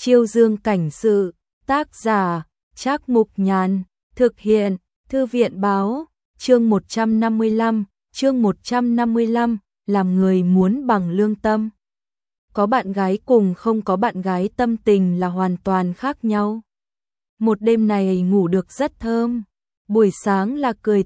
Chiêu dương cảnh sự, tác giả, Trác Mục Nhàn, thực hiện, Thư viện báo, chương 155, làm người muốn bằng lương tâm. Có bạn gái cùng không có bạn gái tâm tình là hoàn toàn khác nhau. Một đêm này ngủ được rất thơm, buổi sáng là cười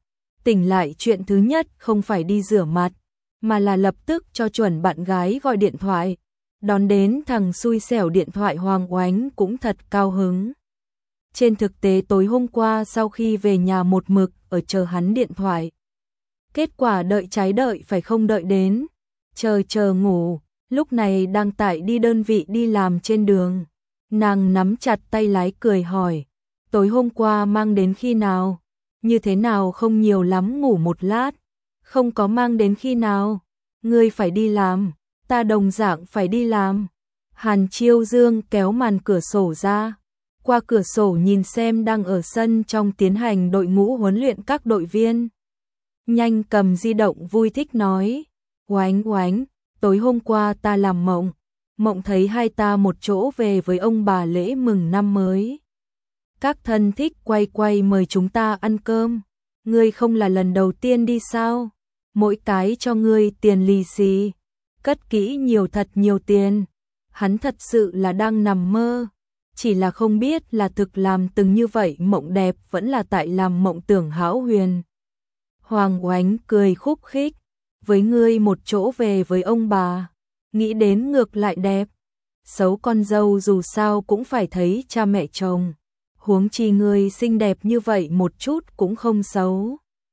tỉnh lại chuyện thứ nhất không phải đi rửa mặt, mà là lập tức cho chuẩn bạn gái gọi điện thoại. Đón đến thằng xui xẻo điện thoại Hoàng Oánh cũng thật cao hứng. Trên thực tế tối hôm qua sau khi về nhà một mực ở chờ hắn điện thoại. Kết quả đợi trái đợi phải không đợi đến, chờ ngủ, lúc này đang tại đi đơn vị đi làm trên đường. Nàng nắm chặt tay lái cười hỏi, tối hôm qua mang đến khi nào? Như thế nào không nhiều lắm ngủ một lát? Không có mang đến khi nào? Ngươi phải đi làm, ta đồng dạng phải đi làm. Hàn Chiêu Dương kéo màn cửa sổ ra, qua cửa sổ nhìn xem đang ở sân trong tiến hành đội ngũ huấn luyện các đội viên. Nhanh cầm di động vui thích nói, Oánh, tối hôm qua ta làm mộng thấy hai ta một chỗ về với ông bà lễ mừng năm mới. Các thân thích quay mời chúng ta ăn cơm, ngươi không là lần đầu tiên đi sao? Mỗi cái cho ngươi tiền lì xì, cất kỹ nhiều tiền. Hắn thật sự là đang nằm mơ, chỉ là không biết là thực làm từng như vậy mộng đẹp vẫn là tại làm mộng tưởng hão huyền. Hoàng Oánh cười khúc khích, với ngươi một chỗ về với ông bà, nghĩ đến ngược lại đẹp. Xấu con dâu dù sao cũng phải thấy cha mẹ chồng, huống chi ngươi xinh đẹp như vậy một chút cũng không xấu.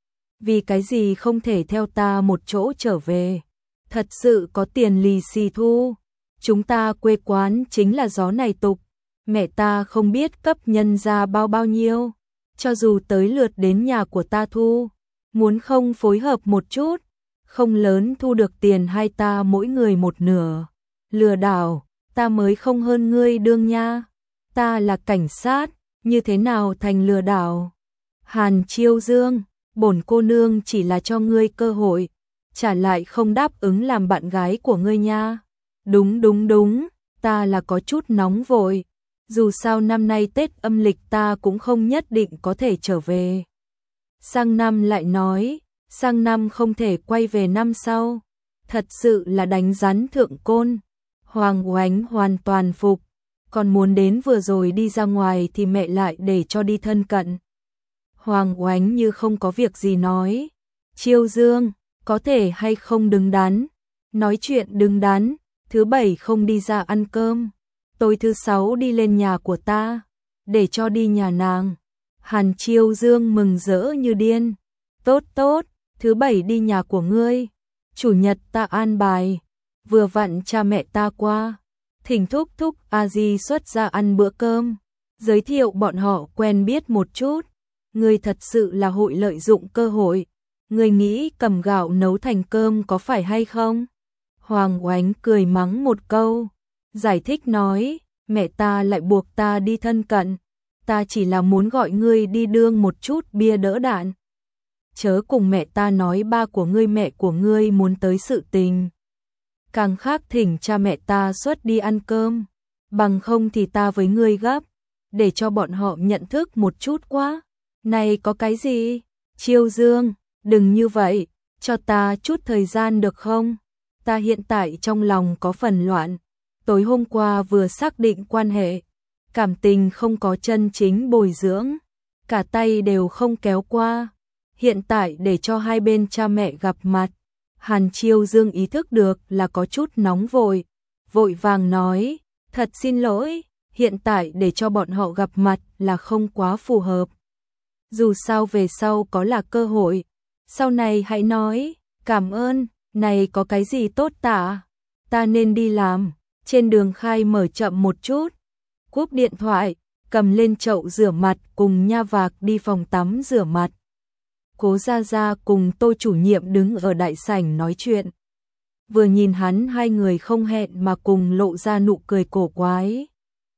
Vì cái gì không thể theo ta một chỗ trở về? Thật sự có tiền lì xì thu. Chúng ta quê quán chính là gió này tục, mẹ ta không biết cấp nhân ra bao nhiêu, cho dù tới lượt đến nhà của ta thu, muốn không phối hợp một chút, không lớn thu được tiền hai ta mỗi người một nửa. Lừa đảo, ta mới không hơn ngươi đương nha, ta là cảnh sát, như thế nào thành lừa đảo? Hàn Chiêu Dương, bổn cô nương chỉ là cho ngươi cơ hội, trả lại không đáp ứng làm bạn gái của ngươi nha. Đúng, ta là có chút nóng vội, dù sao năm nay Tết âm lịch ta cũng không nhất định có thể trở về. Sang năm lại nói, sang năm không thể quay về năm sau, thật sự là đánh rắn thượng côn. Hoàng Oánh hoàn toàn phục, còn muốn đến vừa rồi đi ra ngoài thì mẹ lại để cho đi thân cận. Hoàng Oánh như không có việc gì nói, Chiêu Dương, có thể hay không đứng đắn, nói chuyện đứng đắn, thứ bảy không đi ra ăn cơm, tối thứ sáu đi lên nhà của ta, để cho đi nhà nàng. Hàn Chiêu Dương mừng rỡ như điên, tốt, thứ bảy đi nhà của ngươi, chủ nhật ta an bài, vừa vặn cha mẹ ta qua, thỉnh thúc a di xuất ra ăn bữa cơm, giới thiệu bọn họ quen biết một chút. Ngươi thật sự là hội lợi dụng cơ hội, ngươi nghĩ cầm gạo nấu thành cơm có phải hay không? Hoàng Oánh cười mắng một câu, giải thích nói, mẹ ta lại buộc ta đi thân cận, ta chỉ là muốn gọi ngươi đi đương một chút bia đỡ đạn. Chớ cùng mẹ ta nói ba của ngươi mẹ của ngươi muốn tới sự tình. Càng khác thỉnh cha mẹ ta xuất đi ăn cơm, bằng không thì ta với ngươi gấp, để cho bọn họ nhận thức một chút quá. Này có cái gì? Chiêu Dương, đừng như vậy, cho ta chút thời gian được không? Ta hiện tại trong lòng có phần loạn, tối hôm qua vừa xác định quan hệ, cảm tình không có chân chính bồi dưỡng, cả tay đều không kéo qua. Hiện tại để cho hai bên cha mẹ gặp mặt, Hàn Chiêu Dương ý thức được là có chút nóng vội vàng nói, thật xin lỗi, hiện tại để cho bọn họ gặp mặt là không quá phù hợp. Dù sao về sau có là cơ hội, sau này hãy nói, cảm ơn, này có cái gì tốt tả, ta nên đi làm, trên đường khai mở chậm một chút. Cúp điện thoại, cầm lên chậu rửa mặt cùng Nha Vạc đi phòng tắm rửa mặt. Cố Gia Gia cùng Tô chủ nhiệm đứng ở đại sảnh nói chuyện. Vừa nhìn hắn hai người không hẹn mà cùng lộ ra nụ cười cổ quái.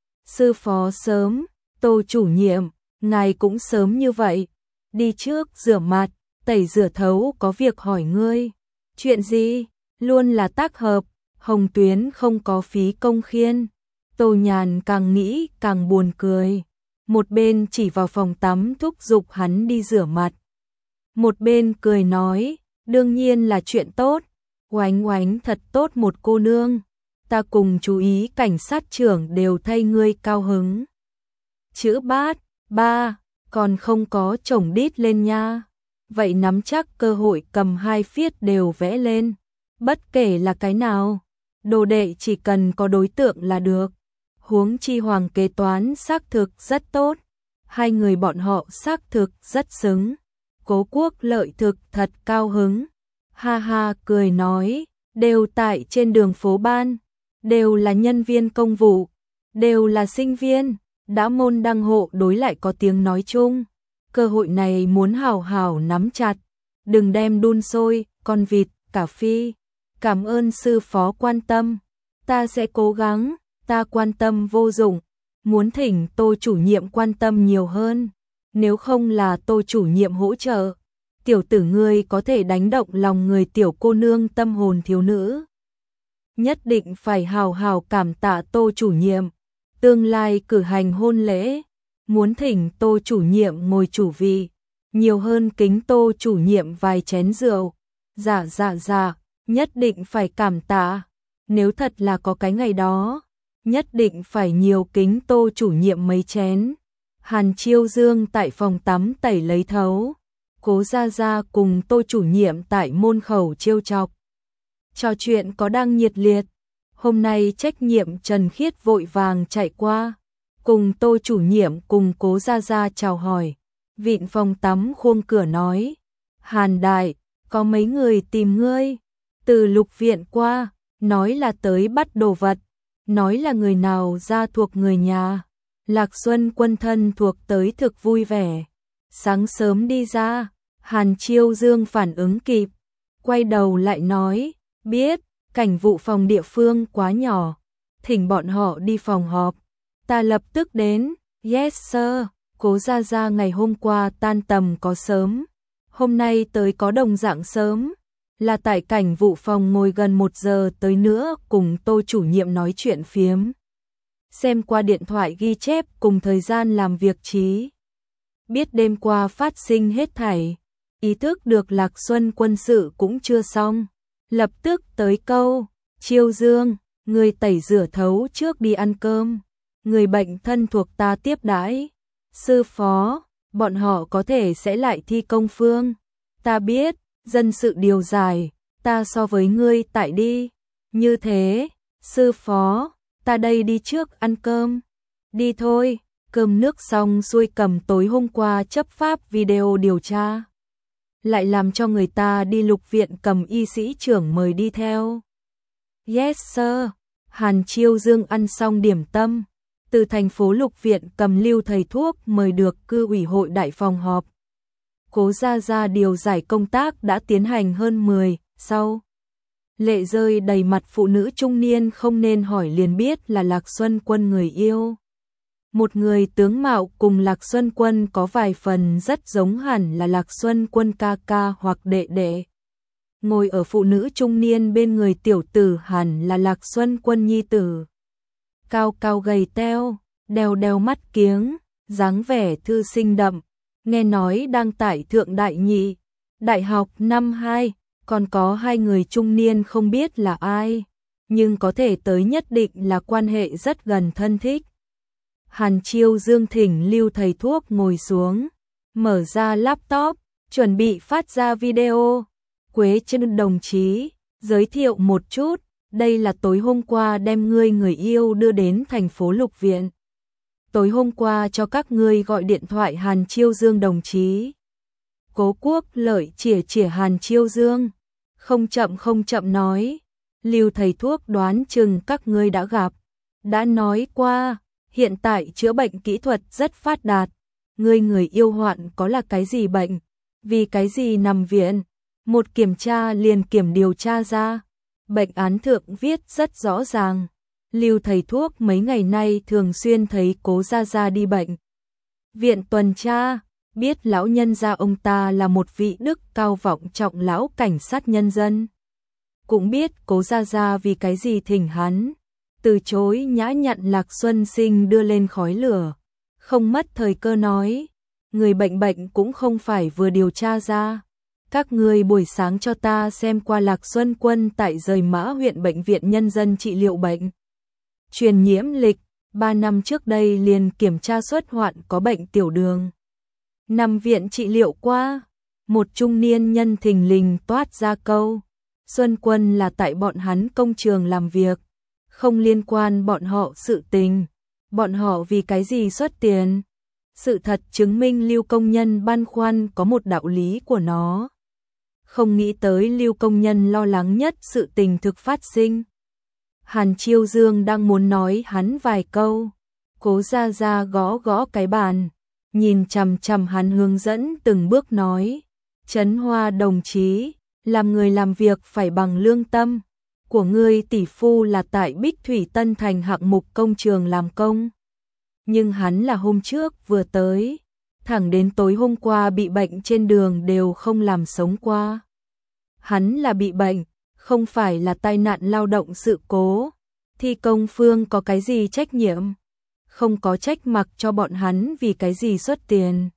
Sư phó sớm, Tô chủ nhiệm, ngài cũng sớm như vậy. Đi trước rửa mặt, tẩy rửa thấu có việc hỏi ngươi. Chuyện gì? Luôn là tác hợp, Hồng Tuyến không có phí công khiên. Tô Nhàn càng nghĩ càng buồn cười. Một bên chỉ vào phòng tắm thúc giục hắn đi rửa mặt. Một bên cười nói, đương nhiên là chuyện tốt. Oánh oánh thật tốt một cô nương. Ta cùng chú ý cảnh sát trưởng đều thay ngươi cao hứng. Chữ bát, ba, còn không có chồng đít lên nha. Vậy nắm chắc cơ hội cầm 2 phiết đều vẽ lên. Bất kể là cái nào, đồ đệ chỉ cần có đối tượng là được. Huống chi Hoàng kế toán xác thực rất tốt. 2 người bọn họ xác thực rất xứng. Cố Quốc Lợi thực thật cao hứng. Ha ha cười nói, đều tại trên đường phố ban, đều là nhân viên công vụ, đều là sinh viên, đã môn đăng hộ đối lại có tiếng nói chung. Cơ hội này muốn hảo hảo nắm chặt, đừng đem đun sôi, con vịt, cả phi. Cảm ơn sư phó quan tâm, ta sẽ cố gắng, ta quan tâm vô dụng, muốn thỉnh Tô chủ nhiệm quan tâm nhiều hơn, nếu không là Tô chủ nhiệm hỗ trợ, tiểu tử ngươi có thể đánh động lòng người tiểu cô nương tâm hồn thiếu nữ. Nhất định phải hào hào cảm tạ Tô chủ nhiệm, tương lai cử hành hôn lễ, muốn thỉnh Tô chủ nhiệm ngồi chủ vị, nhiều hơn kính Tô chủ nhiệm vài chén rượu. Dạ, nhất định phải cảm tạ, nếu thật là có cái ngày đó, nhất định phải nhiều kính Tô chủ nhiệm mấy chén. Hàn Chiêu Dương tại phòng tắm tẩy lấy thấu, Cố Gia Gia cùng Tô chủ nhiệm tại môn khẩu trêu chọc. Trò chuyện có đang nhiệt liệt, hôm nay trách nhiệm Trần Khiết vội vàng chạy qua, cùng Tô chủ nhiệm cùng Cố Gia Gia chào hỏi, vịn phòng tắm khuôn cửa nói, Hàn đại, có mấy người tìm ngươi, từ Lục viện qua, nói là tới bắt đồ vật, nói là người nào ra thuộc người nhà. Lạc Xuân Quân thân thuộc tới thực vui vẻ, sáng sớm đi ra. Hàn Chiêu Dương phản ứng kịp, quay đầu lại nói, biết, cảnh vụ phòng địa phương quá nhỏ, thỉnh bọn họ đi phòng họp, ta lập tức đến. Yes sir. Cố Gia Gia ngày hôm qua tan tầm có sớm, hôm nay tới có đồng dạng sớm, là tại cảnh vụ phòng ngồi gần 1 giờ tới nữa cùng Tô chủ nhiệm nói chuyện phiếm. Xem qua điện thoại ghi chép cùng thời gian làm việc trí. Biết đêm qua phát sinh hết thảy, ý thức được Lạc Xuân Quân sự cũng chưa xong, lập tức tới câu, Chiêu Dương, người tẩy rửa thấu trước đi ăn cơm, người bệnh thân thuộc ta tiếp đãi. Sư phó, bọn họ có thể sẽ lại thi công phương. Ta biết, dân sự điều giải, ta so với ngươi tại đi. Như thế, sư phó, ta đây đi trước ăn cơm. Đi thôi, cơm nước xong xuôi cầm tối hôm qua chấp pháp video điều tra. Lại làm cho người ta đi Lục viện cầm y sĩ trưởng mời đi theo. Yes sir. Hàn Chiêu Dương ăn xong điểm tâm, từ thành phố Lục viện cầm lưu thầy thuốc mời được cư ủy hội đại phòng họp. Cố Gia Gia điều giải công tác đã tiến hành hơn 10, sau. Lệ rơi đầy mặt phụ nữ trung niên không nên hỏi liền biết là Lạc Xuân Quân người yêu. Một người tướng mạo cùng Lạc Xuân Quân có vài phần rất giống, hẳn là Lạc Xuân Quân ca ca hoặc đệ đệ. Ngồi ở phụ nữ trung niên bên người tiểu tử hẳn là Lạc Xuân Quân nhi tử. Cao cao gầy teo, đeo mắt kiếng, dáng vẻ thư sinh đậm, nghe nói đang tại Thượng Đại Nhị Đại học năm 2, còn có 2 người trung niên không biết là ai, nhưng có thể tới nhất định là quan hệ rất gần thân thích. Hàn Chiêu Dương thỉnh lưu thầy thuốc ngồi xuống, mở ra laptop, chuẩn bị phát ra video. Quế Chân đồng chí, giới thiệu một chút, đây là tối hôm qua đem ngươi người yêu đưa đến thành phố Lục viện. Tối hôm qua cho các ngươi gọi điện thoại. Hàn Chiêu Dương đồng chí. Cố Quốc Lợi chỉa Hàn Chiêu Dương, không chậm nói, lưu thầy thuốc đoán chừng các ngươi đã gặp, đã nói qua, hiện tại chữa bệnh kỹ thuật rất phát đạt, ngươi người yêu hoạn có là cái gì bệnh, vì cái gì nằm viện, một kiểm tra liền điều tra ra, bệnh án thượng viết rất rõ ràng. Lưu thầy thuốc mấy ngày nay thường xuyên thấy Cố Gia Gia đi bệnh viện tuần tra, biết lão nhân gia ông ta là một vị đức cao vọng trọng lão cảnh sát nhân dân, cũng biết Cố Gia Gia vì cái gì thỉnh hắn. từ chối nhã nhặn Lạc Xuân Sinh đưa lên khói lửa, không mất thời cơ nói, người bệnh cũng không phải vừa điều tra ra. Các ngươi buổi sáng cho ta xem qua Lạc Xuân Quân tại Dời Mã huyện bệnh viện nhân dân trị liệu bệnh truyền nhiễm lịch, 3 năm trước đây liền kiểm tra xuất hoạn có bệnh tiểu đường. Nằm viện trị liệu qua, một trung niên nhân thình lình toát ra câu, Xuân Quân là tại bọn hắn công trường làm việc, không liên quan bọn họ sự tình, bọn họ vì cái gì xuất tiền. Sự thật chứng minh Lưu công nhân băn khoăn có một đạo lý của nó. Không nghĩ tới Lưu công nhân lo lắng nhất sự tình thực phát sinh. Hàn Chiêu Dương đang muốn nói hắn vài câu, Cố Gia Gia gõ gõ cái bàn, nhìn chằm chằm hắn hướng dẫn từng bước nói, Trấn Hoa đồng chí, làm người làm việc phải bằng lương tâm, của ngươi tỷ phu là tại Bích Thủy Tân Thành hạng mục công trường làm công. Nhưng hắn là hôm trước vừa tới, thẳng đến tối hôm qua bị bệnh trên đường đều không làm sống qua. Hắn là bị bệnh, không phải là tai nạn lao động sự cố. Thi công phương có cái gì trách nhiệm? Không có trách mặc cho bọn hắn vì cái gì xuất tiền.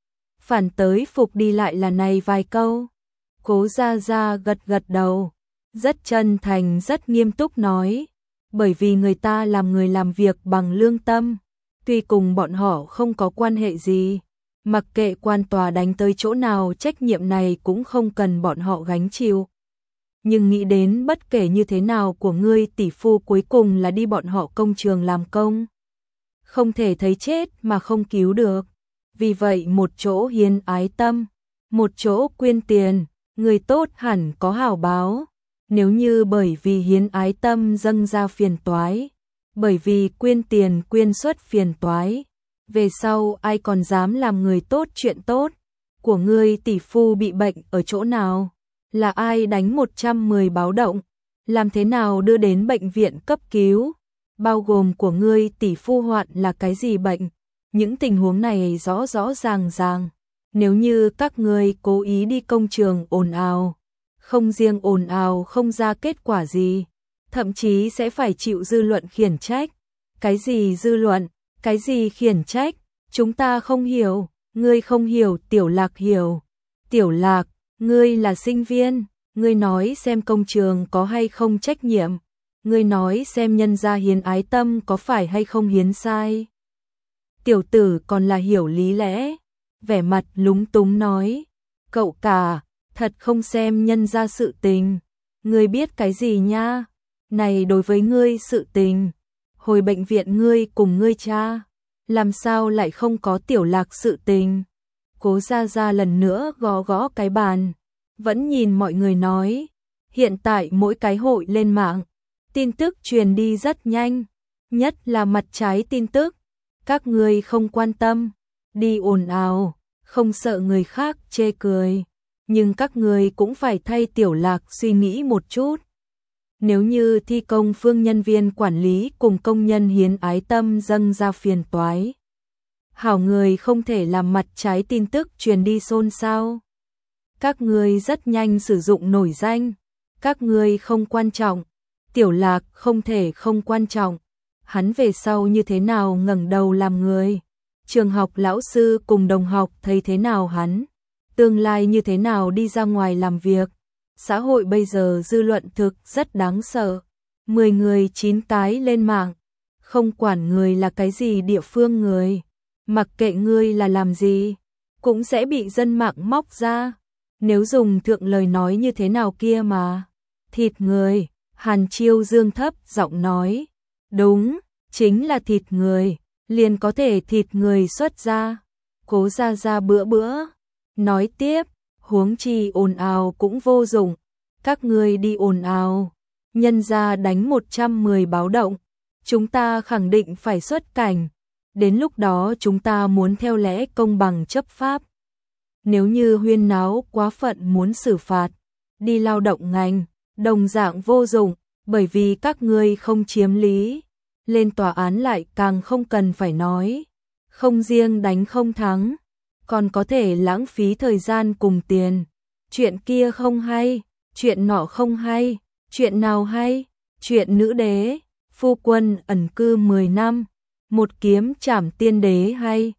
Phản tới phục đi lại là này vài câu. Cố Gia Gia gật gật đầu, rất chân thành rất nghiêm túc nói, bởi vì người ta làm người làm việc bằng lương tâm, tuy cùng bọn họ không có quan hệ gì, mặc kệ quan tòa đánh tới chỗ nào trách nhiệm này cũng không cần bọn họ gánh chịu. Nhưng nghĩ đến bất kể như thế nào của ngươi tỷ phu cuối cùng là đi bọn họ công trường làm công. Không thể thấy chết mà không cứu được. Vì vậy một chỗ hiến ái tâm, một chỗ quyên tiền, người tốt hẳn có hảo báo. Nếu như bởi vì hiến ái tâm dâng ra phiền toái, bởi vì quyên tiền quyên xuất phiền toái, về sau ai còn dám làm người tốt chuyện tốt. Của ngươi tỷ phu bị bệnh ở chỗ nào? Là ai đánh 110 báo động? Làm thế nào đưa đến bệnh viện cấp cứu? Bao gồm của ngươi tỷ phu hoạn là cái gì bệnh? Những tình huống này rõ rõ ràng. Nếu như các ngươi cố ý đi công trường ồn ào, không riêng ồn ào không ra kết quả gì, thậm chí sẽ phải chịu dư luận khiển trách. Cái gì dư luận? Cái gì khiển trách? Chúng ta không hiểu, ngươi không hiểu, Tiểu Lạc hiểu. Tiểu Lạc, ngươi là sinh viên, ngươi nói xem công trường có hay không trách nhiệm, ngươi nói xem nhân gia hiến ái tâm có phải hay không hiến sai. Tiểu tử còn là hiểu lý lẽ, vẻ mặt lúng túng nói, cậu cả, thật không xem nhân gia sự tình, ngươi biết cái gì nha, này đối với ngươi sự tình, hồi bệnh viện ngươi cùng ngươi cha, làm sao lại không có Tiểu Lạc sự tình. Cố Gia Gia lần nữa gõ gõ cái bàn, vẫn nhìn mọi người nói, hiện tại mỗi cái hội lên mạng, tin tức truyền đi rất nhanh, nhất là mặt trái tin tức, các ngươi không quan tâm, đi ồn ào, không sợ người khác chê cười, nhưng các ngươi cũng phải thay Tiểu Lạc suy nghĩ một chút. Nếu như thi công phương nhân viên quản lý cùng công nhân hiến ái tâm dâng ra phiền toái, hảo người không thể làm mặt trái tin tức truyền đi xôn xao. Các ngươi rất nhanh sử dụng nổi danh, các ngươi không quan trọng, Tiểu Lạc không thể không quan trọng, hắn về sau như thế nào ngẩng đầu làm người, trường học lão sư cùng đồng học thấy thế nào hắn, tương lai như thế nào đi ra ngoài làm việc. Xã hội bây giờ dư luận thực rất đáng sợ, 10 người 9 cái lên mạng, không quản người là cái gì địa phương người, mặc kệ ngươi là làm gì, cũng sẽ bị dân mạng móc ra. Nếu dùng thượng lời nói như thế nào kia mà, thịt người, Hàn Chiêu Dương thấp giọng nói, đúng, chính là thịt người, liền có thể thịt người xuất ra. Cố Gia Gia bữa, nói tiếp, huống chi ồn ào cũng vô dụng, các ngươi đi ồn ào, nhân gia đánh 110 báo động, chúng ta khẳng định phải xuất cảnh, đến lúc đó chúng ta muốn theo lẽ công bằng chấp pháp. Nếu như huyên náo quá phận muốn xử phạt, đi lao động ngành, đồng dạng vô dụng, bởi vì các ngươi không chiếm lý, lên tòa án lại càng không cần phải nói, không riêng đánh không thắng, còn có thể lãng phí thời gian cùng tiền. Chuyện kia không hay, chuyện nọ không hay, chuyện nào hay, chuyện nữ đế, Phu quân ẩn cư 10 năm, một kiếm trảm tiên đế hay